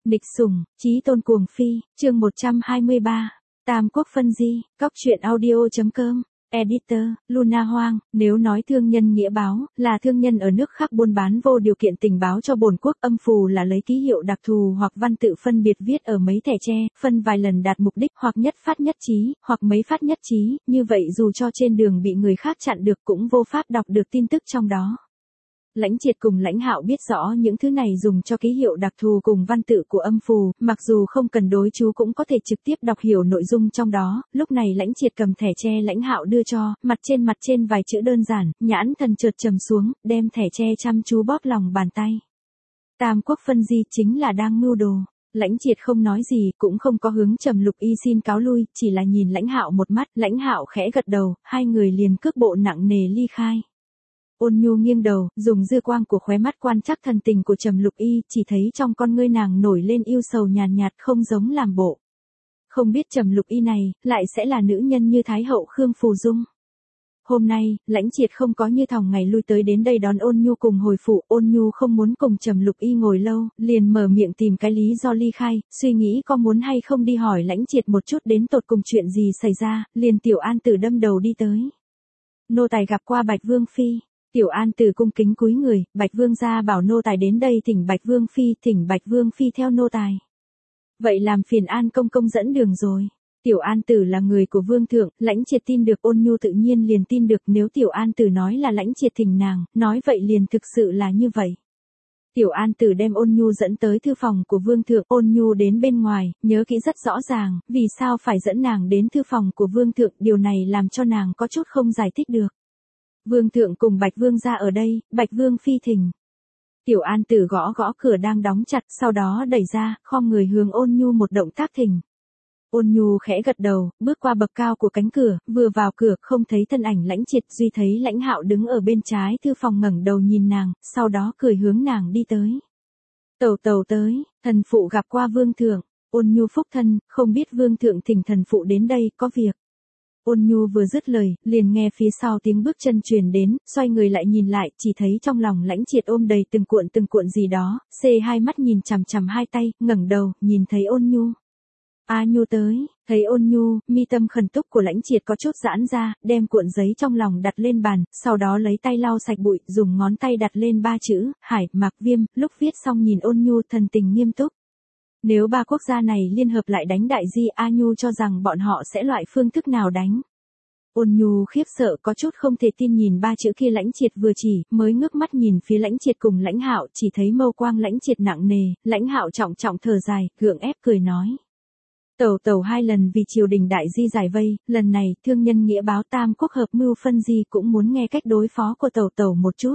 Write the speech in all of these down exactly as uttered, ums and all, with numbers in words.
Nịch sủng, chí tôn cuồng phi, chương một trăm hai mươi ba. Tam quốc phân di, cóc truyện audio.com. Editor, Luna Hoang, nếu nói thương nhân nghĩa báo, là thương nhân ở nước khác buôn bán vô điều kiện tình báo cho bổn quốc, âm phù là lấy ký hiệu đặc thù hoặc văn tự phân biệt viết ở mấy thẻ tre, phân vài lần đạt mục đích hoặc nhất phát nhất trí, hoặc mấy phát nhất trí, như vậy dù cho trên đường bị người khác chặn được cũng vô pháp đọc được tin tức trong đó. Lãnh Triệt cùng Lãnh Hạo biết rõ những thứ này dùng cho ký hiệu đặc thù cùng văn tự của âm phù, mặc dù không cần đối chú cũng có thể trực tiếp đọc hiểu nội dung trong đó. Lúc này Lãnh Triệt cầm thẻ tre Lãnh Hạo đưa cho, mặt trên mặt trên vài chữ đơn giản, nhãn thần chợt trầm xuống, đem thẻ tre chăm chú bóp lòng bàn tay. Tam quốc phân di chính là đang mưu đồ. Lãnh Triệt không nói gì, cũng không có hướng Trầm Lục Y xin cáo lui, chỉ là nhìn Lãnh Hạo một mắt, Lãnh Hạo khẽ gật đầu, hai người liền cước bộ nặng nề ly khai. Ôn Nhu nghiêng đầu, dùng dư quang của khóe mắt quan trắc thần tình của Trầm Lục Y, chỉ thấy trong con ngươi nàng nổi lên yêu sầu nhàn nhạt, nhạt không giống làm bộ. Không biết Trầm Lục Y này, lại sẽ là nữ nhân như Thái hậu Khương Phù Dung. Hôm nay, Lãnh Triệt không có như thòng ngày lui tới đến đây đón Ôn Nhu cùng hồi phủ, Ôn Nhu không muốn cùng Trầm Lục Y ngồi lâu, liền mở miệng tìm cái lý do ly khai, suy nghĩ có muốn hay không đi hỏi Lãnh Triệt một chút đến tột cùng chuyện gì xảy ra, liền Tiểu An Tử đâm đầu đi tới. Nô tài gặp qua Bạch Vương Phi. Tiểu An Tử cung kính cúi người, Bạch Vương gia bảo nô tài đến đây thỉnh Bạch Vương Phi, thỉnh Bạch Vương Phi theo nô tài. Vậy làm phiền An công công dẫn đường rồi. Tiểu An Tử là người của Vương thượng, Lãnh Triệt tin được, Ôn Nhu tự nhiên liền tin được, nếu Tiểu An Tử nói là Lãnh Triệt thỉnh nàng, nói vậy liền thực sự là như vậy. Tiểu An Tử đem Ôn Nhu dẫn tới thư phòng của Vương thượng, Ôn Nhu đến bên ngoài, nhớ kỹ rất rõ ràng, vì sao phải dẫn nàng đến thư phòng của Vương thượng, điều này làm cho nàng có chút không giải thích được. Vương thượng cùng Bạch Vương gia ở đây, Bạch Vương Phi thỉnh. Tiểu An Tử gõ gõ cửa đang đóng chặt, sau đó đẩy ra, khom người hướng Ôn Nhu một động tác thỉnh. Ôn Nhu khẽ gật đầu, bước qua bậc cao của cánh cửa, vừa vào cửa, không thấy thân ảnh Lãnh Triệt, duy thấy Lãnh Hạo đứng ở bên trái thư phòng ngẩng đầu nhìn nàng, sau đó cười hướng nàng đi tới. Tẩu tẩu tới, thần phụ gặp qua Vương thượng. Ôn Nhu phúc thân, không biết Vương thượng thỉnh thần phụ đến đây, có việc. Ôn Nhu vừa dứt lời, liền nghe phía sau tiếng bước chân truyền đến, xoay người lại nhìn lại, chỉ thấy trong lòng Lãnh Triệt ôm đầy từng cuộn từng cuộn gì đó, xê hai mắt nhìn chằm chằm hai tay, ngẩng đầu, nhìn thấy Ôn Nhu. A Nhu tới, thấy Ôn Nhu, mi tâm khẩn túc của Lãnh Triệt có chút giãn ra, đem cuộn giấy trong lòng đặt lên bàn, sau đó lấy tay lau sạch bụi, dùng ngón tay đặt lên ba chữ, Hải, Mạc Viêm, lúc viết xong nhìn Ôn Nhu thần tình nghiêm túc. Nếu ba quốc gia này liên hợp lại đánh Đại Di, A Nhu cho rằng bọn họ sẽ loại phương thức nào đánh? Ôn Nhu khiếp sợ có chút không thể tin nhìn ba chữ kia, Lãnh Triệt vừa chỉ, mới ngước mắt nhìn phía Lãnh Triệt cùng Lãnh Hạo, chỉ thấy mâu quang Lãnh Triệt nặng nề, Lãnh Hạo trọng trọng thở dài, gượng ép cười nói. Tẩu tẩu hai lần vì triều đình Đại Di giải vây, lần này thương nhân nghĩa báo Tam quốc hợp mưu phân di cũng muốn nghe cách đối phó của tẩu tẩu một chút.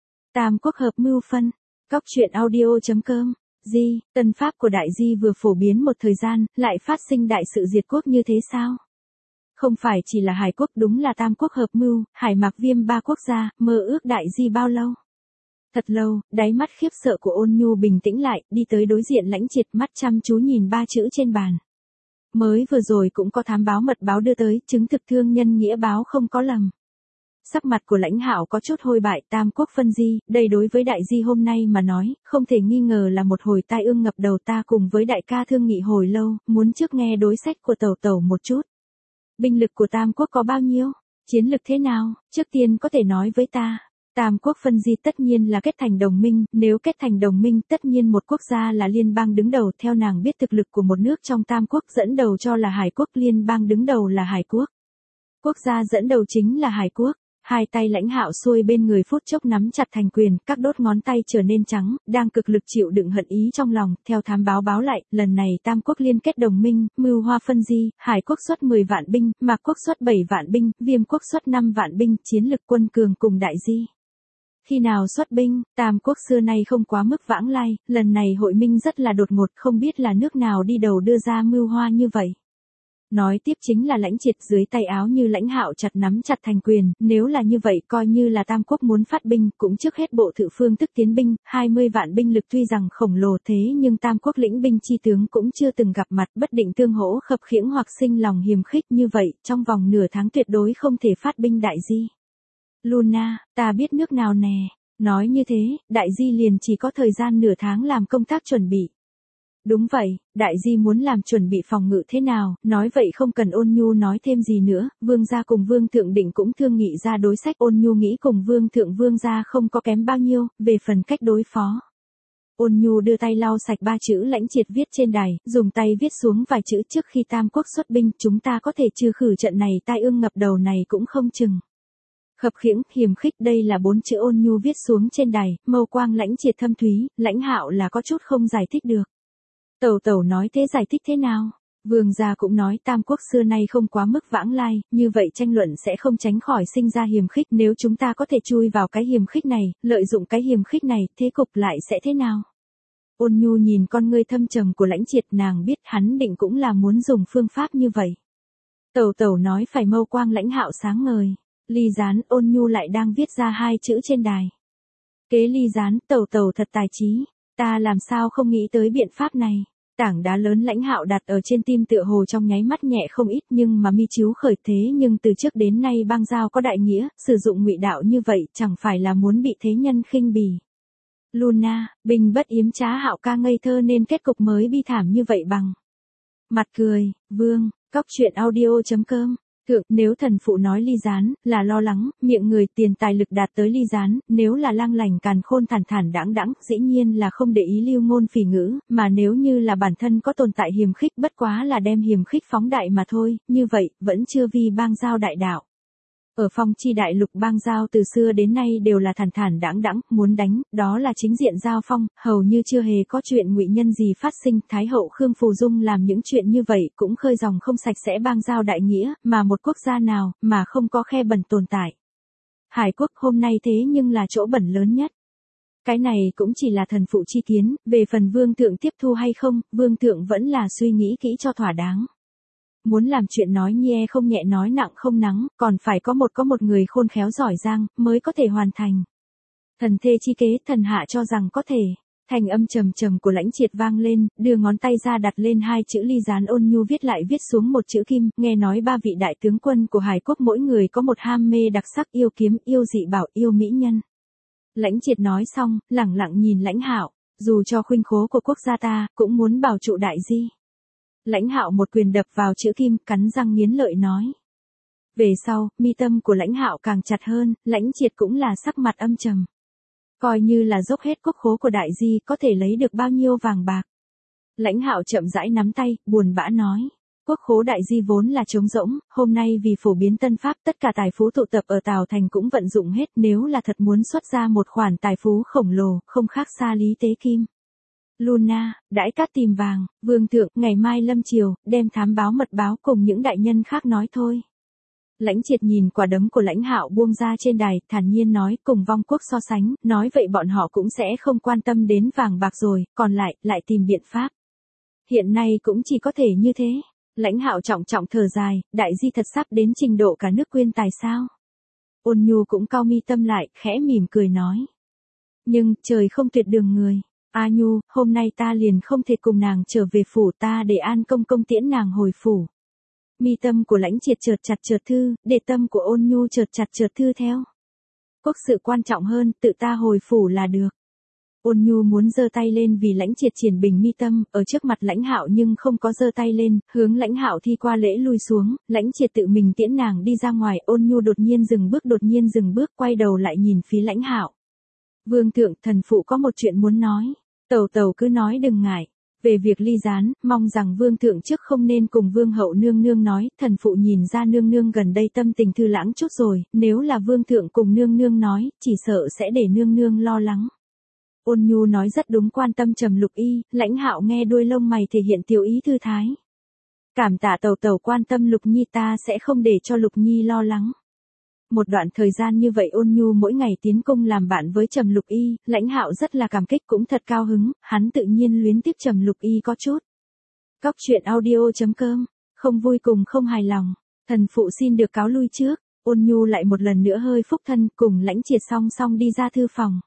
Tam quốc hợp mưu phân, cóc truyện audio.com. Di, tân pháp của Đại Di vừa phổ biến một thời gian, lại phát sinh đại sự diệt quốc như thế sao? Không phải chỉ là Hải quốc, đúng là Tam quốc hợp mưu, Hải Mạc Viêm ba quốc gia, mơ ước Đại Di bao lâu? Thật lâu, đáy mắt khiếp sợ của Ôn Nhu bình tĩnh lại, đi tới đối diện Lãnh Triệt, mắt chăm chú nhìn ba chữ trên bàn. Mới vừa rồi cũng có thám báo mật báo đưa tới, chứng thực thương nhân nghĩa báo không có lầm. Sắc mặt của Lãnh Hạo có chút hôi bại, Tam quốc phân di, đây đối với Đại Di hôm nay mà nói, không thể nghi ngờ là một hồi tai ương ngập đầu, ta cùng với đại ca thương nghị hồi lâu, muốn trước nghe đối sách của tẩu tẩu một chút. Binh lực của Tam quốc có bao nhiêu? Chiến lực thế nào? Trước tiên có thể nói với ta. Tam quốc phân di tất nhiên là kết thành đồng minh, nếu kết thành đồng minh tất nhiên một quốc gia là liên bang đứng đầu, theo nàng biết thực lực của một nước trong Tam quốc dẫn đầu cho là Hải quốc, liên bang đứng đầu là Hải quốc. Quốc gia dẫn đầu chính là Hải quốc. Hai tay Lãnh Hạo xuôi bên người phút chốc nắm chặt thành quyền, các đốt ngón tay trở nên trắng, đang cực lực chịu đựng hận ý trong lòng, theo thám báo báo lại, lần này Tam quốc liên kết đồng minh, mưu hoa phân di, Hải quốc xuất mười vạn binh, Mạc quốc xuất bảy vạn binh, Viêm quốc xuất năm vạn binh, chiến lực quân cường cùng Đại Di. Khi nào xuất binh, Tam quốc xưa nay không quá mức vãng lai, lần này hội minh rất là đột ngột, không biết là nước nào đi đầu đưa ra mưu hoa như vậy. Nói tiếp chính là Lãnh Triệt, dưới tay áo như Lãnh Hạo chặt nắm chặt thành quyền, nếu là như vậy coi như là Tam quốc muốn phát binh, cũng trước hết bộ thự phương tức tiến binh, hai mươi vạn binh lực tuy rằng khổng lồ thế nhưng Tam quốc lĩnh binh chi tướng cũng chưa từng gặp mặt, bất định tương hỗ khập khiễng hoặc sinh lòng hiềm khích, như vậy, trong vòng nửa tháng tuyệt đối không thể phát binh Đại Di. Luna, ta biết nước nào nè. Nói như thế, Đại Di liền chỉ có thời gian nửa tháng làm công tác chuẩn bị. Đúng vậy, đại di muốn làm chuẩn bị phòng ngự thế nào, nói vậy không cần Ôn Nhu nói thêm gì nữa, vương gia cùng vương thượng định cũng thương nghị ra đối sách. Ôn Nhu nghĩ cùng vương thượng vương gia không có kém bao nhiêu, về phần cách đối phó. Ôn Nhu đưa tay lau sạch ba chữ Lãnh Triệt viết trên đài, dùng tay viết xuống vài chữ trước khi Tam Quốc xuất binh, chúng ta có thể trừ khử trận này tai ương ngập đầu này cũng không chừng. Khập khiễng, hiềm khích, đây là bốn chữ Ôn Nhu viết xuống trên đài, mâu quang Lãnh Triệt thâm thúy, Lãnh Hạo là có chút không giải thích được. Tẩu tẩu nói thế giải thích thế nào? Vương gia cũng nói Tam Quốc xưa nay không quá mức vãng lai, như vậy tranh luận sẽ không tránh khỏi sinh ra hiềm khích. Nếu chúng ta có thể chui vào cái hiềm khích này, lợi dụng cái hiềm khích này, thế cục lại sẽ thế nào? Ôn Nhu nhìn con ngươi thâm trầm của Lãnh Triệt, nàng biết hắn định cũng là muốn dùng phương pháp như vậy. Tẩu tẩu nói phải mâu quang Lãnh Hạo sáng ngời. Ly gián, Ôn Nhu lại đang viết ra hai chữ trên đài. Kế ly gián, tẩu tẩu thật tài trí. Ta làm sao không nghĩ tới biện pháp này. Tảng đá lớn Lãnh Hạo đặt ở trên tim tựa hồ trong nháy mắt nhẹ không ít, nhưng mà mi chiếu khởi thế nhưng từ trước đến nay bang giao có đại nghĩa, sử dụng ngụy đạo như vậy chẳng phải là muốn bị thế nhân khinh bỉ. Luna, bình bất yếm trá Hạo ca ngây thơ nên kết cục mới bi thảm như vậy bằng. Mặt cười, vương, cóc truyện audio chấm com. Thượng, nếu thần phụ nói ly gián, là lo lắng, miệng người tiền tài lực đạt tới ly gián, nếu là lang lành càn khôn thản thản đãng đãng, dĩ nhiên là không để ý lưu ngôn phỉ ngữ, mà nếu như là bản thân có tồn tại hiềm khích bất quá là đem hiềm khích phóng đại mà thôi, như vậy, vẫn chưa vi bang giao đại đạo. Ở phong chi đại lục bang giao từ xưa đến nay đều là thản thản đãng đãng, muốn đánh, đó là chính diện giao phong, hầu như chưa hề có chuyện ngụy nhân gì phát sinh. Thái hậu Khương Phù Dung làm những chuyện như vậy cũng khơi dòng không sạch sẽ bang giao đại nghĩa, mà một quốc gia nào mà không có khe bẩn tồn tại. Hải quốc hôm nay thế nhưng là chỗ bẩn lớn nhất. Cái này cũng chỉ là thần phụ chi kiến, về phần vương thượng tiếp thu hay không, vương thượng vẫn là suy nghĩ kỹ cho thỏa đáng. Muốn làm chuyện nói nhẹ không nhẹ nói nặng không nắng, còn phải có một có một người khôn khéo giỏi giang, mới có thể hoàn thành. Thần thê chi kế, thần hạ cho rằng có thể. Thành âm trầm trầm của Lãnh Triệt vang lên, đưa ngón tay ra đặt lên hai chữ ly gián. Ôn Nhu viết lại viết xuống một chữ kim, nghe nói ba vị đại tướng quân của Hải quốc mỗi người có một ham mê đặc sắc, yêu kiếm, yêu dị bảo, yêu mỹ nhân. Lãnh Triệt nói xong, lẳng lặng nhìn Lãnh Hạo, dù cho khuynh khố của quốc gia ta, cũng muốn bảo trụ đại di. Lãnh Hạo một quyền đập vào chữ kim, cắn răng nghiến lợi nói. Về sau, mi tâm của Lãnh Hạo càng chặt hơn, Lãnh Triệt cũng là sắc mặt âm trầm. Coi như là dốc hết quốc khố của đại di, có thể lấy được bao nhiêu vàng bạc. Lãnh Hạo chậm rãi nắm tay, buồn bã nói. Quốc khố đại di vốn là trống rỗng, hôm nay vì phổ biến tân pháp tất cả tài phú tụ tập ở Tào Thành cũng vận dụng hết, nếu là thật muốn xuất ra một khoản tài phú khổng lồ, không khác xa Lý Tế Kim. Luna, đãi cát tìm vàng, vương thượng, ngày mai lâm chiều, đem thám báo mật báo cùng những đại nhân khác nói thôi. Lãnh Triệt nhìn quả đấm của Lãnh Hạo buông ra trên đài, thản nhiên nói, cùng vong quốc so sánh, nói vậy bọn họ cũng sẽ không quan tâm đến vàng bạc rồi, còn lại, lại tìm biện pháp. Hiện nay cũng chỉ có thể như thế. Lãnh Hạo trọng trọng thở dài, đại di thật sắp đến trình độ cả nước quyên tài sao. Ôn Nhu cũng cau mi tâm lại, khẽ mỉm cười nói. Nhưng, trời không tuyệt đường người. A Nhu, hôm nay ta liền không thể cùng nàng trở về phủ, ta để An công công tiễn nàng hồi phủ. Mi tâm của Lãnh Triệt chợt chặt chợt thư, để tâm của Ôn Nhu chợt chặt chợt thư theo. Quốc sự quan trọng hơn, tự ta hồi phủ là được. Ôn Nhu muốn giơ tay lên vì Lãnh Triệt triển bình mi tâm, ở trước mặt Lãnh Hạo nhưng không có giơ tay lên, hướng Lãnh Hạo thi qua lễ lui xuống, Lãnh Triệt tự mình tiễn nàng đi ra ngoài. Ôn Nhu đột nhiên dừng bước đột nhiên dừng bước quay đầu lại nhìn phía Lãnh Hạo. Vương thượng, thần phụ có một chuyện muốn nói. Tẩu tẩu cứ nói đừng ngại. Về việc ly gián, mong rằng vương thượng trước không nên cùng vương hậu nương nương nói, thần phụ nhìn ra nương nương gần đây tâm tình thư lãng chút rồi, nếu là vương thượng cùng nương nương nói, chỉ sợ sẽ để nương nương lo lắng. Ôn Nhu nói rất đúng, quan tâm trầm Lục Y. Lãnh Hạo nghe đuôi lông mày thể hiện tiểu ý thư thái. Cảm tạ tẩu tẩu quan tâm Lục Nhi, ta sẽ không để cho Lục Nhi lo lắng. Một đoạn thời gian như vậy Ôn Nhu mỗi ngày tiến cung làm bạn với Trầm Lục Y, Lãnh Hạo rất là cảm kích cũng thật cao hứng, hắn tự nhiên luyến tiếc Trầm Lục Y có chút. Cóc truyện audio chấm com, không vui cùng không hài lòng, thần phụ xin được cáo lui trước. Ôn Nhu lại một lần nữa hơi phúc thân, cùng Lãnh Triệt song song đi ra thư phòng.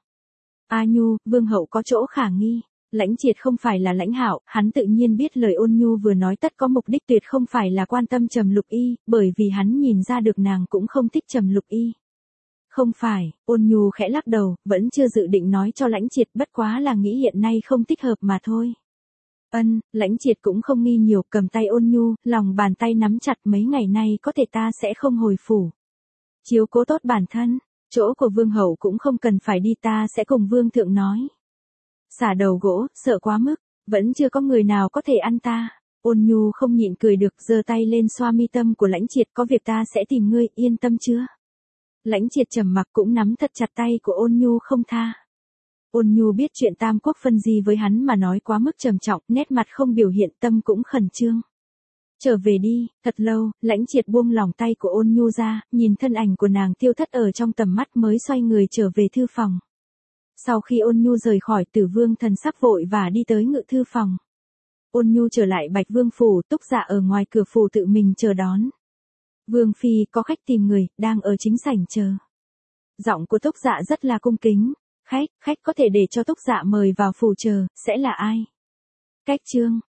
A Nhu, vương hậu có chỗ khả nghi. Lãnh Triệt không phải là Lãnh Hạo, hắn tự nhiên biết lời Ôn Nhu vừa nói tất có mục đích, tuyệt không phải là quan tâm Trầm Lục Y, bởi vì hắn nhìn ra được nàng cũng không thích Trầm Lục Y. Không phải, Ôn Nhu khẽ lắc đầu, vẫn chưa dự định nói cho Lãnh Triệt, bất quá là nghĩ hiện nay không thích hợp mà thôi. Ân, Lãnh Triệt cũng không nghi nhiều, cầm tay Ôn Nhu, lòng bàn tay nắm chặt, mấy ngày nay có thể ta sẽ không hồi phủ. Chiếu cố tốt bản thân, chỗ của vương hậu cũng không cần phải đi, ta sẽ cùng vương thượng nói. Xả đầu gỗ, sợ quá mức, vẫn chưa có người nào có thể ăn ta. Ôn Nhu không nhịn cười được, giơ tay lên xoa mi tâm của Lãnh Triệt, có việc ta sẽ tìm ngươi, yên tâm chưa? Lãnh Triệt trầm mặc cũng nắm thật chặt tay của Ôn Nhu không tha. Ôn Nhu biết chuyện Tam Quốc phân di với hắn mà nói quá mức trầm trọng, nét mặt không biểu hiện, tâm cũng khẩn trương. Trở về đi, thật lâu, Lãnh Triệt buông lỏng tay của Ôn Nhu ra, nhìn thân ảnh của nàng tiêu thất ở trong tầm mắt mới xoay người trở về thư phòng. Sau khi Ôn Nhu rời khỏi Tử Vương thần sắc vội và đi tới ngự thư phòng. Ôn Nhu trở lại Bạch Vương phủ, Túc Dạ ở ngoài cửa phủ tự mình chờ đón. Vương phi, có khách tìm người, đang ở chính sảnh chờ. Giọng của Túc Dạ rất là cung kính. Khách, khách có thể để cho Túc Dạ mời vào phủ chờ, sẽ là ai? Cách Trương,